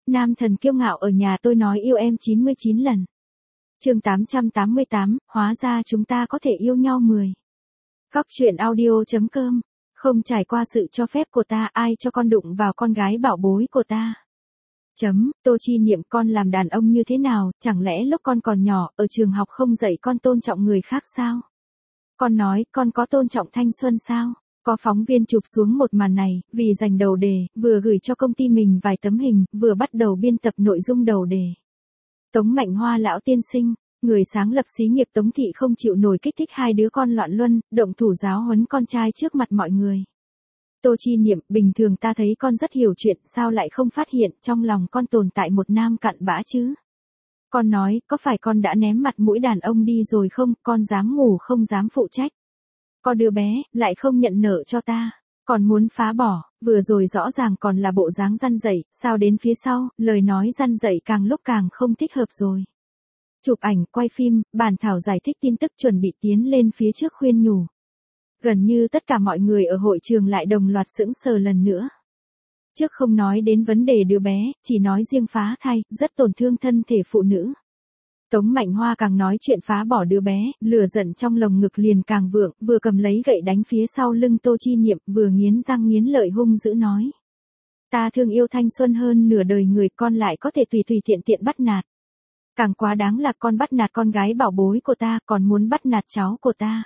Nam thần kiêu ngạo ở nhà tôi nói yêu em 99 lần. Chương 888, hóa ra chúng ta có thể yêu nhau 10. Góc truyện audio.com. Không trải qua sự cho phép của ta, ai cho con đụng vào con gái bảo bối của ta. Tô Chi Niệm, con làm đàn ông như thế nào, chẳng lẽ lúc con còn nhỏ, ở trường học không dạy con tôn trọng người khác sao? Con nói, con có tôn trọng thanh xuân sao? Có phóng viên chụp xuống một màn này, vì giành đầu đề, vừa gửi cho công ty mình vài tấm hình, vừa bắt đầu biên tập nội dung đầu đề. Tống Mạnh Hoa lão tiên sinh, người sáng lập xí nghiệp Tống Thị không chịu nổi kích thích hai đứa con loạn luân, động thủ giáo huấn con trai trước mặt mọi người. Tô Chi Niệm, bình thường ta thấy con rất hiểu chuyện, sao lại không phát hiện trong lòng con tồn tại một nam cặn bã chứ? Con nói, có phải con đã ném mặt mũi đàn ông đi rồi không, con dám ngủ không dám phụ trách. Có đứa bé, lại không nhận nợ cho ta, còn muốn phá bỏ, vừa rồi rõ ràng còn là bộ dáng răn dậy, sao đến phía sau, lời nói răn dậy càng lúc càng không thích hợp rồi. Chụp ảnh, quay phim, bản thảo giải thích tin tức chuẩn bị tiến lên phía trước khuyên nhủ. Gần như tất cả mọi người ở hội trường lại đồng loạt sững sờ lần nữa. Trước không nói đến vấn đề đứa bé, chỉ nói riêng phá thai, rất tổn thương thân thể phụ nữ. Tống Mạnh Hoa càng nói chuyện phá bỏ đứa bé, lửa giận trong lồng ngực liền càng vượng, vừa cầm lấy gậy đánh phía sau lưng Tô Chi Niệm, vừa nghiến răng nghiến lợi hung dữ nói. Ta thương yêu thanh xuân hơn nửa đời người, con lại có thể tùy tiện tiện bắt nạt. Càng quá đáng là con bắt nạt con gái bảo bối của ta, còn muốn bắt nạt cháu của ta.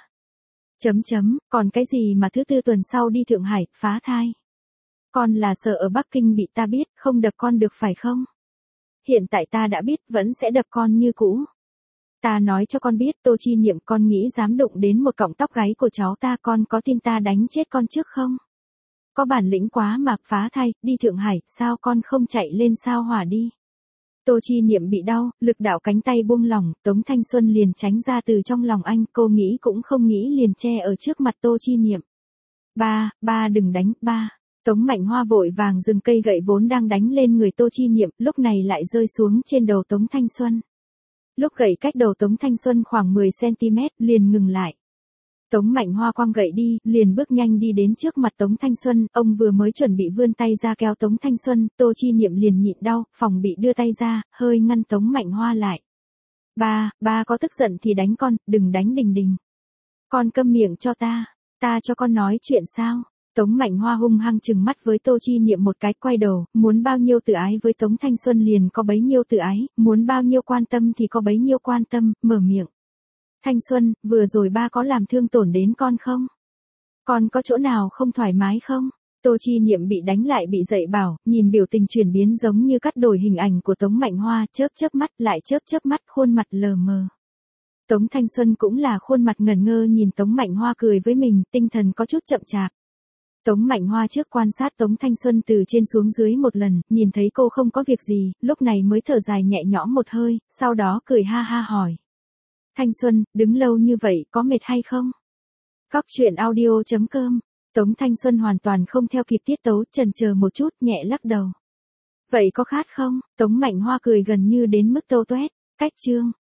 Còn cái gì mà thứ tư tuần sau đi Thượng Hải, phá thai. Con là sợ ở Bắc Kinh bị ta biết, không đập con được phải không? Hiện tại ta đã biết, vẫn sẽ đập con như cũ. Ta nói cho con biết, Tô Chi Niệm, con nghĩ dám đụng đến một cọng tóc gáy của cháu ta, con có tin ta đánh chết con trước không? Có bản lĩnh quá mà, phá thai, đi Thượng Hải, sao con không chạy lên sao hỏa đi? Tô Chi Niệm bị đau, lực đạo cánh tay buông lỏng, Tống Thanh Xuân liền tránh ra từ trong lòng anh, cô nghĩ cũng không nghĩ liền che ở trước mặt Tô Chi Niệm. Ba đừng đánh, ba. Tống Mạnh Hoa vội vàng dừng cây gậy vốn đang đánh lên người Tô Chi Niệm, lúc này lại rơi xuống trên đầu Tống Thanh Xuân. Lúc gậy cách đầu Tống Thanh Xuân khoảng 10cm, liền ngừng lại. Tống Mạnh Hoa quăng gậy đi, liền bước nhanh đi đến trước mặt Tống Thanh Xuân, ông vừa mới chuẩn bị vươn tay ra kéo Tống Thanh Xuân, Tô Chi Niệm liền nhịn đau, phòng bị đưa tay ra, hơi ngăn Tống Mạnh Hoa lại. Ba có tức giận thì đánh con, đừng đánh Đình Đình. Con câm miệng cho ta cho con nói chuyện sao? Tống Mạnh Hoa hung hăng trừng mắt với Tô Chi Niệm một cái, quay đầu, muốn bao nhiêu tự ái với Tống Thanh Xuân liền có bấy nhiêu tự ái, muốn bao nhiêu quan tâm thì có bấy nhiêu quan tâm, mở miệng. Thanh Xuân, vừa rồi ba có làm thương tổn đến con không? Con có chỗ nào không thoải mái không? Tô Chi Niệm bị đánh lại bị dạy bảo, nhìn biểu tình chuyển biến giống như cắt đổi hình ảnh của Tống Mạnh Hoa, chớp mắt lại chớp mắt, khuôn mặt lờ mờ. Tống Thanh Xuân cũng là khuôn mặt ngẩn ngơ nhìn Tống Mạnh Hoa cười với mình, tinh thần có chút chậm chạp. Tống Mạnh Hoa trước quan sát Tống Thanh Xuân từ trên xuống dưới một lần, nhìn thấy cô không có việc gì, lúc này mới thở dài nhẹ nhõm một hơi, sau đó cười ha ha hỏi. Thanh Xuân, đứng lâu như vậy có mệt hay không? Góc truyện audio.com. Tống Thanh Xuân hoàn toàn không theo kịp tiết tấu, chần chờ một chút, nhẹ lắc đầu. Vậy có khát không? Tống Mạnh Hoa cười gần như đến mức tâu toét. Cách chương.